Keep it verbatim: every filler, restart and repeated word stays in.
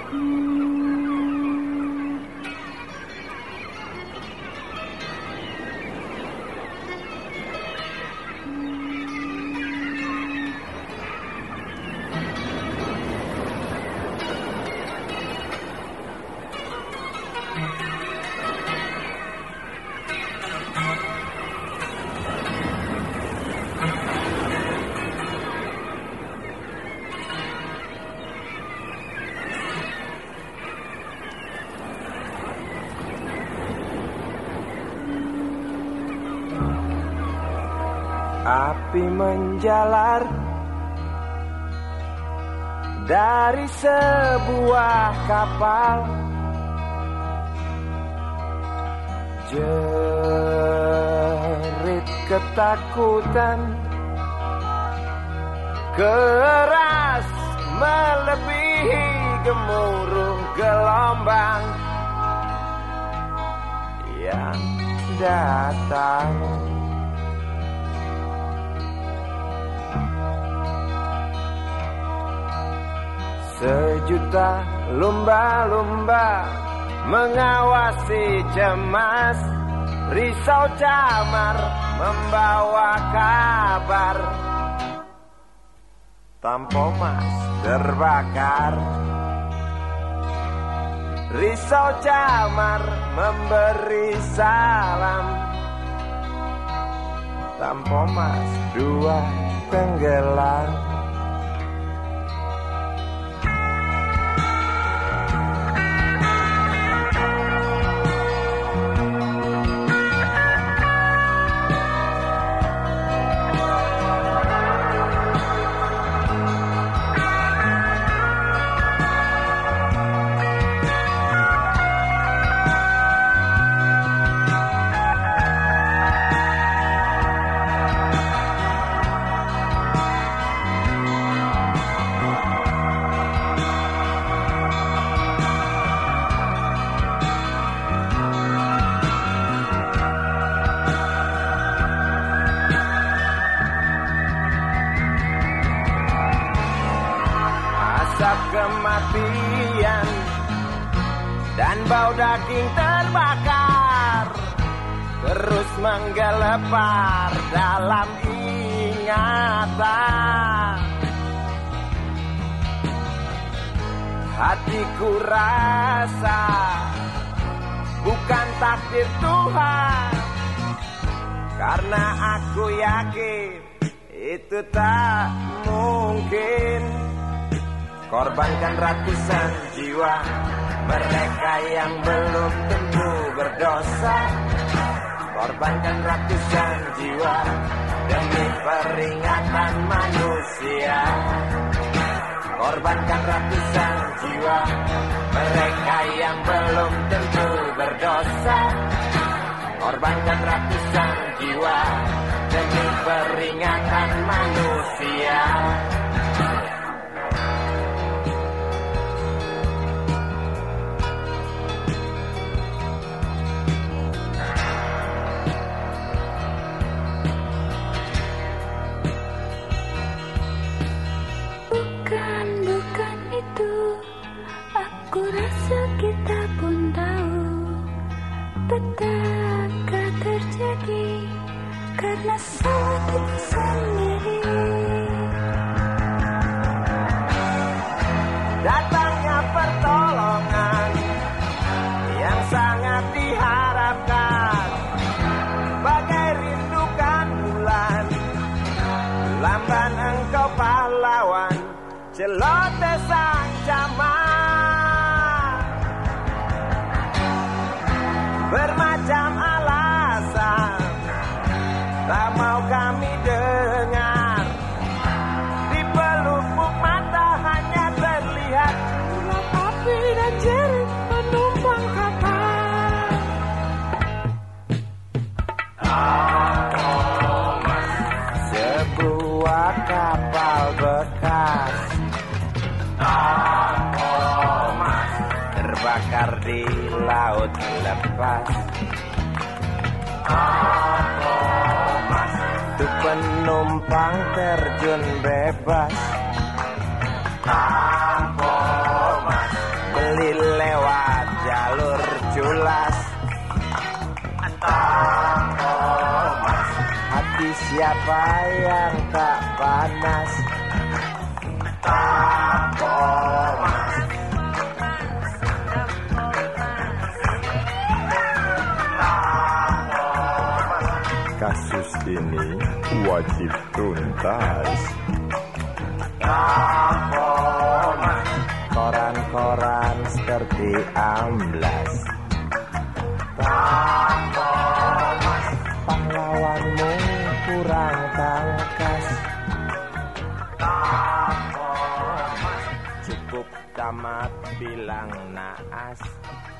Api menjalar dari sebuah kapal, jerit ketakutan keras melebihi gemuruh gelombang yang datang. Sejuta lumba-lumba mengawasi cemas, risau camar membawa kabar. Tampomas terbakar, risau camar memberi salam. Tampomas dua tenggelam. Asap kematian dan bau daging terbakar terus menggelepar dalam ingatan. Hatiku rasa bukan takdir Tuhan, karena aku yakin itu tak mungkin. Korbankan ratusan jiwa mereka yang belum tentu berdosa. Korbankan ratusan jiwa demi peringatan manusia. Korbankan ratusan jiwa mereka yang belum tentu berdosa. Korbankan ratusan jiwa demi peringatan manusia. Aku rasa kita pun tahu petaka terjadi karena salah kita sendiri. Datangnya pertolongan yang sangat diharapkan, bagai rindukan bulan, lamban engkau pahlawan, celoteh sang camat. Bermacam alasan tak mau kami dengar, di pelupuk mata hanya terlihat urat api dan jerit penumpang kapal. Thomas, sebuah kapal bekas. Thomas, terbakar di laut lepas. Thomas, tuh penumpang terjun bebas. Thomas, siapa yang tak panas? Takomas. Kasus ini wajib tuntas. Takomas. Koran-koran seperti amblas. Takomas. Pahlawanmu kurang tangkas. Takomas. Cukup tamat bilang naas.